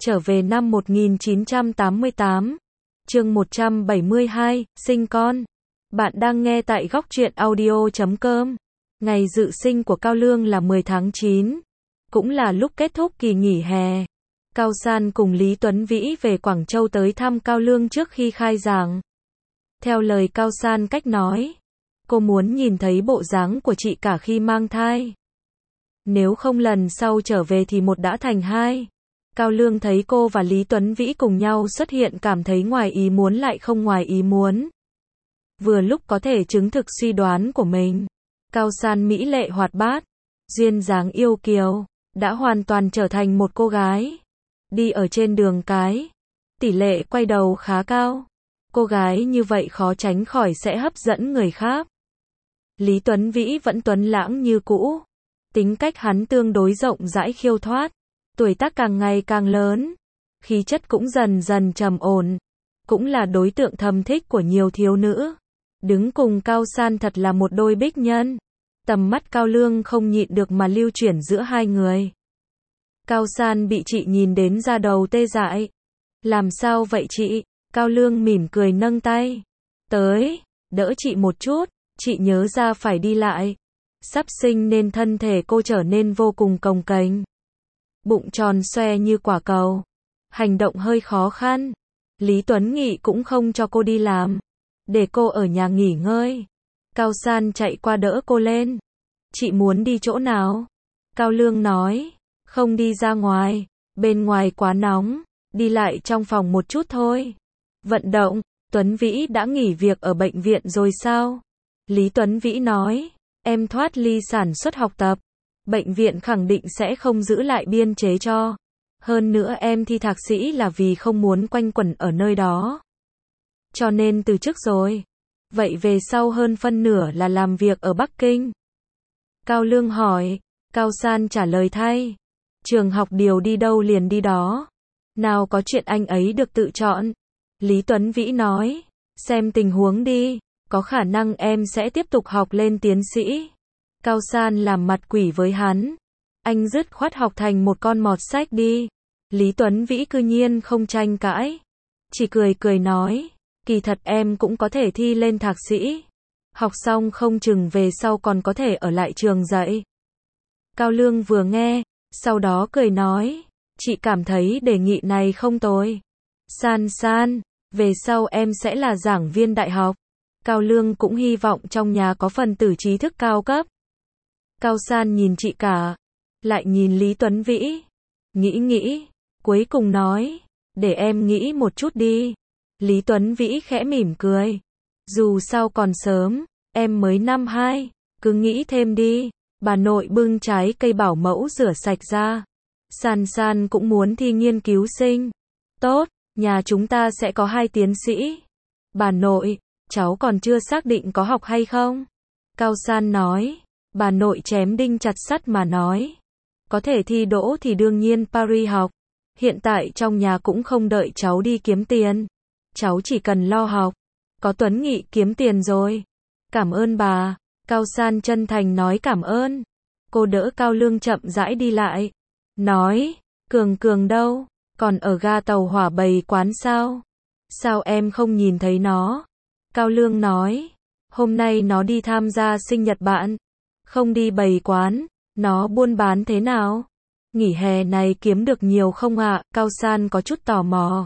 Trở về năm 1988. Chương 172, sinh con. Bạn đang nghe tại góc truyện audio.com. Ngày dự sinh của Cao Lương là 10 tháng 9, cũng là lúc kết thúc kỳ nghỉ hè. Cao San cùng Lý Tuấn Vĩ về Quảng Châu tới thăm Cao Lương trước khi khai giảng. Theo lời Cao San cách nói, cô muốn nhìn thấy bộ dáng của chị cả khi mang thai. Nếu không lần sau trở về thì một đã thành hai. Cao Lương thấy cô và Lý Tuấn Vĩ cùng nhau xuất hiện cảm thấy ngoài ý muốn lại không ngoài ý muốn. Vừa lúc có thể chứng thực suy đoán của mình. Cao San mỹ lệ hoạt bát, duyên dáng yêu kiều, đã hoàn toàn trở thành một cô gái. Đi ở trên đường cái, tỷ lệ quay đầu khá cao. Cô gái như vậy khó tránh khỏi sẽ hấp dẫn người khác. Lý Tuấn Vĩ vẫn tuấn lãng như cũ. Tính cách hắn tương đối rộng rãi khiêu thoát. Tuổi tác càng ngày càng lớn, khí chất cũng dần dần trầm ổn, cũng là đối tượng thầm thích của nhiều thiếu nữ. Đứng cùng Cao San thật là một đôi bích nhân. Tầm mắt Cao Lương không nhịn được mà lưu chuyển giữa hai người. Cao San bị chị nhìn đến da đầu tê dại. Làm sao vậy chị? Cao Lương mỉm cười nâng tay. Tới, đỡ chị một chút, chị nhớ ra phải đi lại. Sắp sinh nên thân thể cô trở nên vô cùng cồng kềnh. Bụng tròn xoe như quả cầu. Hành động hơi khó khăn. Lý Tuấn Nghị cũng không cho cô đi làm. Để cô ở nhà nghỉ ngơi. Cao San chạy qua đỡ cô lên. Chị muốn đi chỗ nào? Cao Lương nói. Không đi ra ngoài. Bên ngoài quá nóng. Đi lại trong phòng một chút thôi. Vận động. Tuấn Vĩ đã nghỉ việc ở bệnh viện rồi sao? Lý Tuấn Vĩ nói. Em thoát ly sản xuất học tập. Bệnh viện khẳng định sẽ không giữ lại biên chế cho. Hơn nữa em thi thạc sĩ là vì không muốn quanh quẩn ở nơi đó. Cho nên từ chức rồi. Vậy về sau hơn phân nửa là làm việc ở Bắc Kinh. Cao Lương hỏi. Cao San trả lời thay. Trường học điều đi đâu liền đi đó. Nào có chuyện anh ấy được tự chọn. Lý Tuấn Vĩ nói. Xem tình huống đi. Có khả năng em sẽ tiếp tục học lên tiến sĩ. Cao San làm mặt quỷ với hắn. Anh dứt khoát học thành một con mọt sách đi. Lý Tuấn Vĩ cư nhiên không tranh cãi. Chỉ cười cười nói. Kỳ thật em cũng có thể thi lên thạc sĩ. Học xong không chừng về sau còn có thể ở lại trường dạy. Cao Lương vừa nghe, sau đó cười nói. Chị cảm thấy đề nghị này không tồi. San, về sau em sẽ là giảng viên đại học. Cao Lương cũng hy vọng trong nhà có phần tử trí thức cao cấp. Cao San nhìn chị cả, lại nhìn Lý Tuấn Vĩ. Nghĩ, cuối cùng nói, để em nghĩ một chút đi. Lý Tuấn Vĩ khẽ mỉm cười. Dù sao còn sớm, em mới năm 2, cứ nghĩ thêm đi. Bà nội bưng trái cây bảo mẫu rửa sạch ra. San cũng muốn thi nghiên cứu sinh. Tốt, nhà chúng ta sẽ có 2 tiến sĩ. Bà nội, cháu còn chưa xác định có học hay không? Cao San nói. Bà nội chém đinh chặt sắt mà nói. Có thể thi đỗ thì đương nhiên Paris học. Hiện tại trong nhà cũng không đợi cháu đi kiếm tiền. Cháu chỉ cần lo học. Có Tuấn Nghị kiếm tiền rồi. Cảm ơn bà. Cao San chân thành nói cảm ơn. Cô đỡ Cao Lương chậm rãi đi lại. Nói, Cường đâu? Còn ở ga tàu hỏa bày quán sao? Sao em không nhìn thấy nó? Cao Lương nói. Hôm nay nó đi tham gia sinh nhật bạn. Không đi bày quán. Nó buôn bán thế nào? Nghỉ hè này kiếm được nhiều không ạ? Cao San có chút tò mò.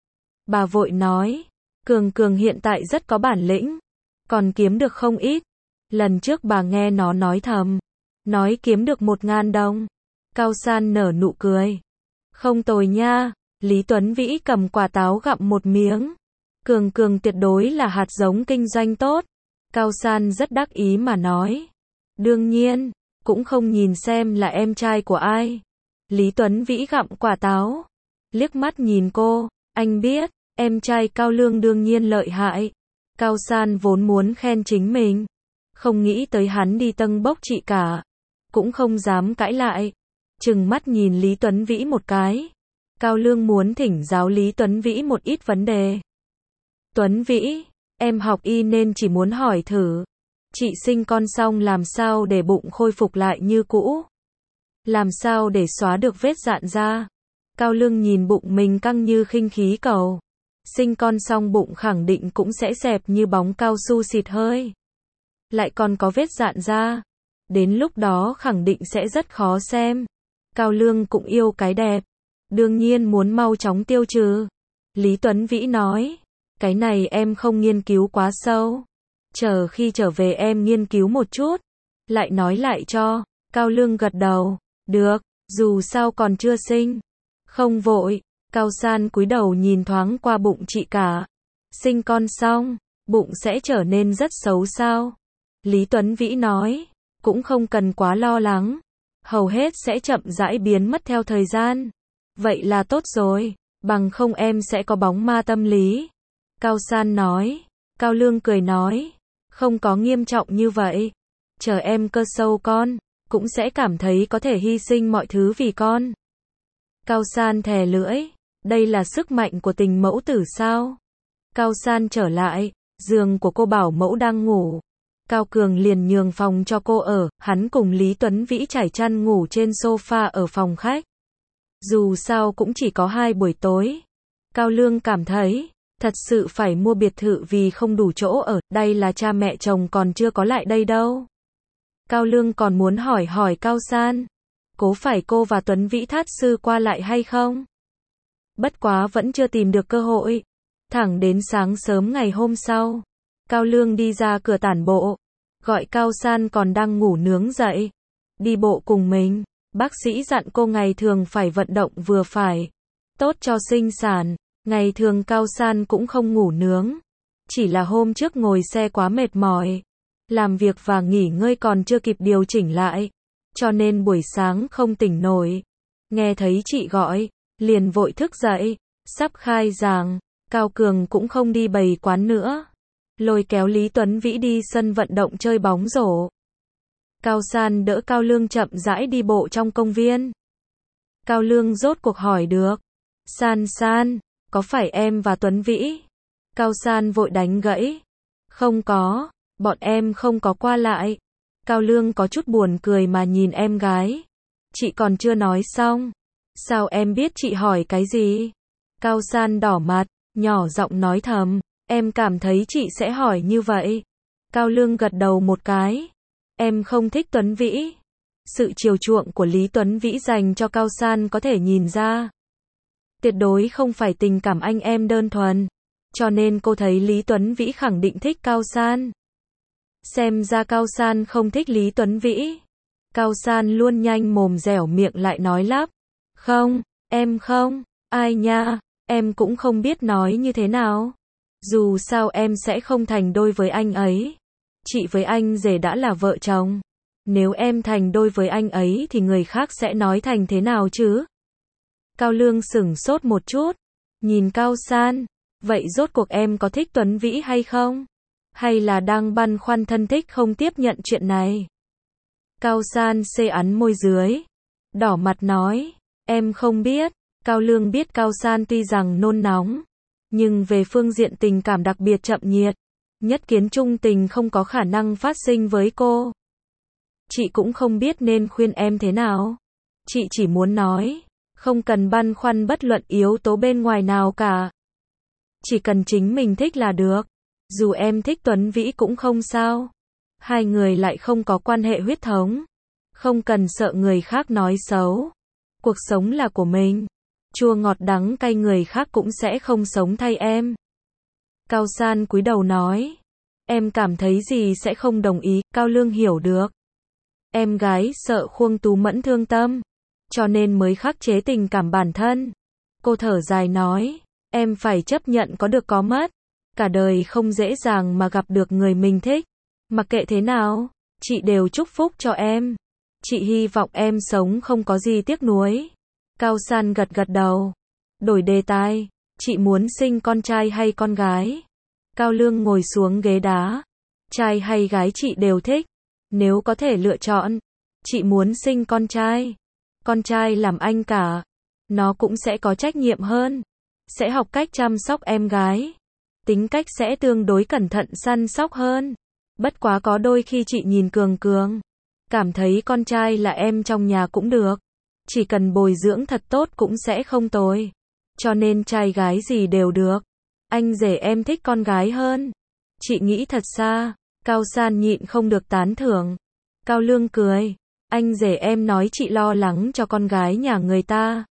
Bà vội nói. Cường hiện tại rất có bản lĩnh. Còn kiếm được không ít. Lần trước bà nghe nó nói thầm. Nói kiếm được 1.000 đồng. Cao San nở nụ cười. Không tồi nha. Lý Tuấn Vĩ cầm quả táo gặm một miếng. Cường tuyệt đối là hạt giống kinh doanh tốt. Cao San rất đắc ý mà nói. Đương nhiên, cũng không nhìn xem là em trai của ai. Lý Tuấn Vĩ gặm quả táo. Liếc mắt nhìn cô, anh biết, em trai Cao Lương đương nhiên lợi hại. Cao San vốn muốn khen chính mình. Không nghĩ tới hắn đi tâng bốc chị cả. Cũng không dám cãi lại. Trừng mắt nhìn Lý Tuấn Vĩ một cái. Cao Lương muốn thỉnh giáo Lý Tuấn Vĩ một ít vấn đề. Tuấn Vĩ, em học y nên chỉ muốn hỏi thử. Chị sinh con xong làm sao để bụng khôi phục lại như cũ? Làm sao để xóa được vết rạn da? Cao Lương nhìn bụng mình căng như khinh khí cầu. Sinh con xong bụng khẳng định cũng sẽ xẹp như bóng cao su xịt hơi. Lại còn có vết rạn ra. Đến lúc đó khẳng định sẽ rất khó xem. Cao Lương cũng yêu cái đẹp. Đương nhiên muốn mau chóng tiêu trừ. Lý Tuấn Vĩ nói. Cái này em không nghiên cứu quá sâu. Chờ khi trở về em nghiên cứu một chút. Lại nói lại cho. Cao Lương gật đầu. Được, dù sao còn chưa sinh. Không vội. Cao San cúi đầu nhìn thoáng qua bụng chị cả. Sinh con xong, bụng sẽ trở nên rất xấu sao? Lý Tuấn Vĩ nói. Cũng không cần quá lo lắng. Hầu hết sẽ chậm rãi biến mất theo thời gian. Vậy là tốt rồi. Bằng không em sẽ có bóng ma tâm lý. Cao San nói. Cao Lương cười nói. Không có nghiêm trọng như vậy. Chờ em cơ sâu con, cũng sẽ cảm thấy có thể hy sinh mọi thứ vì con. Cao San thè lưỡi. Đây là sức mạnh của tình mẫu tử sao? Cao San trở lại. Giường của cô bảo mẫu đang ngủ. Cao Cường liền nhường phòng cho cô ở. Hắn cùng Lý Tuấn Vĩ trải chăn ngủ trên sofa ở phòng khách. Dù sao cũng chỉ có 2 buổi tối. Cao Lương cảm thấy thật sự phải mua biệt thự vì không đủ chỗ ở. Đây là cha mẹ chồng còn chưa có lại đây đâu. Cao Lương còn muốn hỏi Cao San. Có phải cô và Tuấn Vĩ thát sư qua lại hay không? Bất quá vẫn chưa tìm được cơ hội. Thẳng đến sáng sớm ngày hôm sau. Cao Lương đi ra cửa tản bộ. Gọi Cao San còn đang ngủ nướng dậy. Đi bộ cùng mình. Bác sĩ dặn cô ngày thường phải vận động vừa phải. Tốt cho sinh sản. Ngày thường Cao San cũng không ngủ nướng. Chỉ là hôm trước ngồi xe quá mệt mỏi. Làm việc và nghỉ ngơi còn chưa kịp điều chỉnh lại. Cho nên buổi sáng không tỉnh nổi. Nghe thấy chị gọi. Liền vội thức dậy. Sắp khai giảng. Cao Cường cũng không đi bày quán nữa. Lôi kéo Lý Tuấn Vĩ đi sân vận động chơi bóng rổ. Cao San đỡ Cao Lương chậm rãi đi bộ trong công viên. Cao Lương rốt cuộc hỏi được. San, có phải em và Tuấn Vĩ? Cao San vội đánh gãy. Không có, bọn em không có qua lại. Cao Lương có chút buồn cười mà nhìn em gái. Chị còn chưa nói xong. Sao em biết chị hỏi cái gì? Cao San đỏ mặt, nhỏ giọng nói thầm. Em cảm thấy chị sẽ hỏi như vậy. Cao Lương gật đầu một cái. Em không thích Tuấn Vĩ. Sự chiều chuộng của Lý Tuấn Vĩ dành cho Cao San có thể nhìn ra. Tuyệt đối không phải tình cảm anh em đơn thuần. Cho nên cô thấy Lý Tuấn Vĩ khẳng định thích Cao San. Xem ra Cao San không thích Lý Tuấn Vĩ. Cao San luôn nhanh mồm dẻo miệng lại nói lắp. Không, em không. Ai nha, em cũng không biết nói như thế nào. Dù sao em sẽ không thành đôi với anh ấy. Chị với anh rể đã là vợ chồng. Nếu em thành đôi với anh ấy thì người khác sẽ nói thành thế nào chứ? Cao Lương sửng sốt một chút. Nhìn Cao San. Vậy rốt cuộc em có thích Tuấn Vĩ hay không? Hay là đang băn khoăn thân thích không tiếp nhận chuyện này? Cao San xê ắn môi dưới. Đỏ mặt nói. Em không biết. Cao Lương biết Cao San tuy rằng nôn nóng. Nhưng về phương diện tình cảm đặc biệt chậm nhiệt. Nhất kiến trung tình không có khả năng phát sinh với cô. Chị cũng không biết nên khuyên em thế nào. Chị chỉ muốn nói. Không cần băn khoăn bất luận yếu tố bên ngoài nào cả. Chỉ cần chính mình thích là được. Dù em thích Tuấn Vĩ cũng không sao. Hai người lại không có quan hệ huyết thống. Không cần sợ người khác nói xấu. Cuộc sống là của mình. Chua ngọt đắng cay người khác cũng sẽ không sống thay em. Cao San cúi đầu nói. Em cảm thấy gì sẽ không đồng ý. Cao Lương hiểu được. Em gái sợ Khuông Tú Mẫn thương tâm. Cho nên mới khắc chế tình cảm bản thân. Cô thở dài nói. Em phải chấp nhận có được có mất. Cả đời không dễ dàng mà gặp được người mình thích. Mặc kệ thế nào, chị đều chúc phúc cho em. Chị hy vọng em sống không có gì tiếc nuối. Cao San gật gật đầu. Đổi đề tài. Chị muốn sinh con trai hay con gái? Cao Lương ngồi xuống ghế đá. Trai hay gái chị đều thích. Nếu có thể lựa chọn, chị muốn sinh con trai. Con trai làm anh cả. Nó cũng sẽ có trách nhiệm hơn. Sẽ học cách chăm sóc em gái. Tính cách sẽ tương đối cẩn thận săn sóc hơn. Bất quá có đôi khi chị nhìn Cường, cảm thấy con trai là em trong nhà cũng được. Chỉ cần bồi dưỡng thật tốt cũng sẽ không tồi. Cho nên trai gái gì đều được. Anh rể em thích con gái hơn. Chị nghĩ thật xa. Cao San nhịn không được tán thưởng. Cao Lương cười. Anh rể em nói chị lo lắng cho con gái nhà người ta.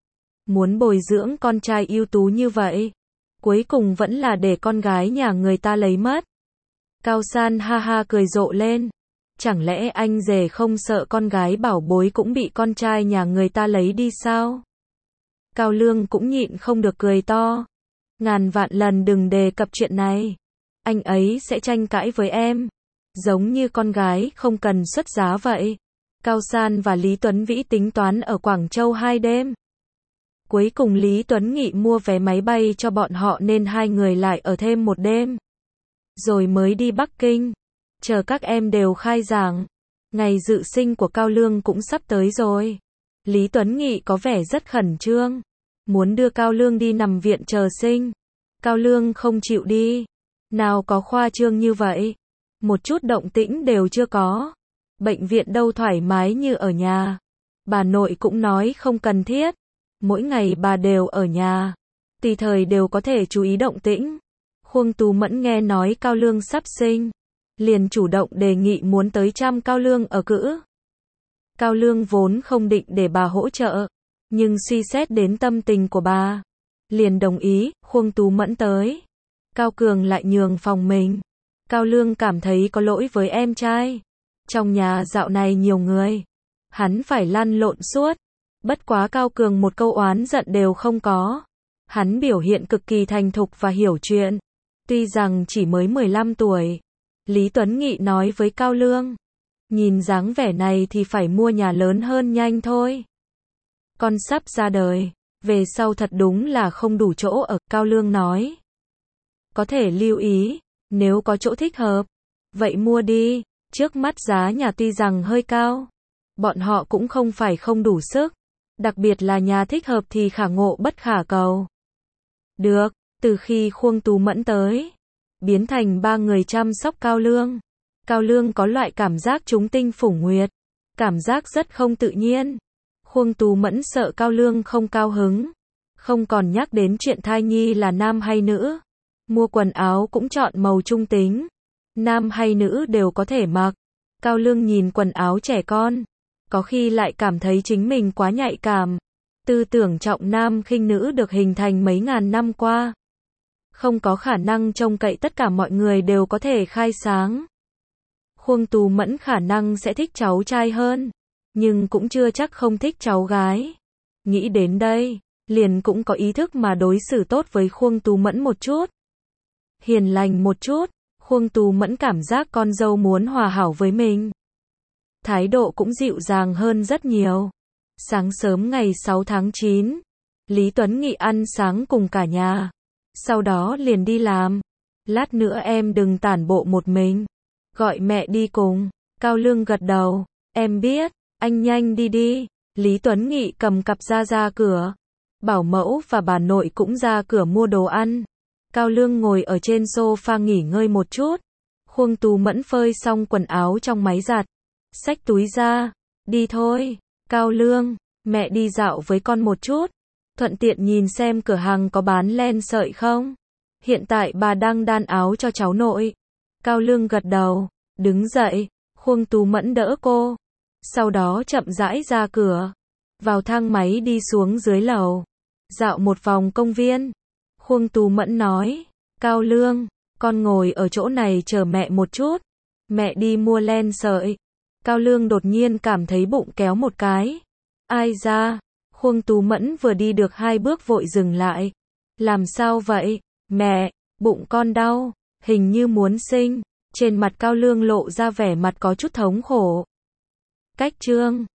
Muốn bồi dưỡng con trai ưu tú như vậy. Cuối cùng vẫn là để con gái nhà người ta lấy mất. Cao San ha ha cười rộ lên. Chẳng lẽ anh rể không sợ con gái bảo bối cũng bị con trai nhà người ta lấy đi sao? Cao Lương cũng nhịn không được cười to. Ngàn vạn lần đừng đề cập chuyện này. Anh ấy sẽ tranh cãi với em. Giống như con gái không cần xuất giá vậy. Cao San và Lý Tuấn Vĩ tính toán ở Quảng Châu 2 đêm. Cuối cùng Lý Tuấn Nghị mua vé máy bay cho bọn họ nên hai người lại ở thêm một đêm. Rồi mới đi Bắc Kinh. Chờ các em đều khai giảng. Ngày dự sinh của Cao Lương cũng sắp tới rồi. Lý Tuấn Nghị có vẻ rất khẩn trương. Muốn đưa Cao Lương đi nằm viện chờ sinh. Cao Lương không chịu đi. Nào có khoa trương như vậy. Một chút động tĩnh đều chưa có. Bệnh viện đâu thoải mái như ở nhà. Bà nội cũng nói không cần thiết. Mỗi ngày bà đều ở nhà. Tùy thời đều có thể chú ý động tĩnh. Khuông Tú Mẫn nghe nói Cao Lương sắp sinh. Liền chủ động đề nghị muốn tới chăm Cao Lương ở cữ. Cao Lương vốn không định để bà hỗ trợ. Nhưng suy xét đến tâm tình của bà. Liền đồng ý, Khuông Tú Mẫn tới. Cao Cường lại nhường phòng mình. Cao Lương cảm thấy có lỗi với em trai. Trong nhà dạo này nhiều người. Hắn phải lăn lộn suốt. Bất quá Cao Cường một câu oán giận đều không có. Hắn biểu hiện cực kỳ thành thục và hiểu chuyện. Tuy rằng chỉ mới 15 tuổi. Lý Tuấn Nghị nói với Cao Lương. Nhìn dáng vẻ này thì phải mua nhà lớn hơn nhanh thôi. Con sắp ra đời. Về sau thật đúng là không đủ chỗ ở, Cao Lương nói. Có thể lưu ý. Nếu có chỗ thích hợp. Vậy mua đi. Trước mắt giá nhà tuy rằng hơi cao. Bọn họ cũng không phải không đủ sức. Đặc biệt là nhà thích hợp thì khả ngộ bất khả cầu. Được, từ khi Khuông Tú Mẫn tới. Biến thành ba người chăm sóc Cao Lương. Cao Lương có loại cảm giác trúng tinh phủ nguyệt. Cảm giác rất không tự nhiên. Khuông Tú Mẫn sợ Cao Lương không cao hứng. Không còn nhắc đến chuyện thai nhi là nam hay nữ. Mua quần áo cũng chọn màu trung tính. Nam hay nữ đều có thể mặc. Cao Lương nhìn quần áo trẻ con. Có khi lại cảm thấy chính mình quá nhạy cảm. Tư tưởng trọng nam khinh nữ được hình thành mấy ngàn năm qua. Không có khả năng trông cậy tất cả mọi người đều có thể khai sáng. Khuông Tú Mẫn khả năng sẽ thích cháu trai hơn. Nhưng cũng chưa chắc không thích cháu gái. Nghĩ đến đây, liền cũng có ý thức mà đối xử tốt với Khuông Tú Mẫn một chút. Hiền lành một chút. Khuông Tú Mẫn cảm giác con dâu muốn hòa hảo với mình. Thái độ cũng dịu dàng hơn rất nhiều. Sáng sớm ngày 6 tháng 9, Lý Tuấn Nghị ăn sáng cùng cả nhà. Sau đó liền đi làm. Lát nữa em đừng tản bộ một mình. Gọi mẹ đi cùng. Cao Lương gật đầu. Em biết, anh nhanh đi đi. Lý Tuấn Nghị cầm cặp ra cửa. Bảo mẫu và bà nội cũng ra cửa mua đồ ăn. Cao Lương ngồi ở trên sofa nghỉ ngơi một chút. Khuông Tú Mẫn phơi xong quần áo trong máy giặt. Xách túi ra. Đi thôi. Cao Lương, mẹ đi dạo với con một chút. Thuận tiện nhìn xem cửa hàng có bán len sợi không. Hiện tại bà đang đan áo cho cháu nội. Cao Lương gật đầu. Đứng dậy. Khuông Tú Mẫn đỡ cô. Sau đó chậm rãi ra cửa. Vào thang máy đi xuống dưới lầu. Dạo một vòng công viên. Khuông Tú Mẫn nói. Cao Lương, con ngồi ở chỗ này chờ mẹ một chút. Mẹ đi mua len sợi. Cao Lương đột nhiên cảm thấy bụng kéo một cái. Ai ra? Khuông Tú Mẫn vừa đi được 2 bước vội dừng lại. Làm sao vậy? Mẹ, bụng con đau, hình như muốn sinh. Trên mặt Cao Lương lộ ra vẻ mặt có chút thống khổ. Cách chương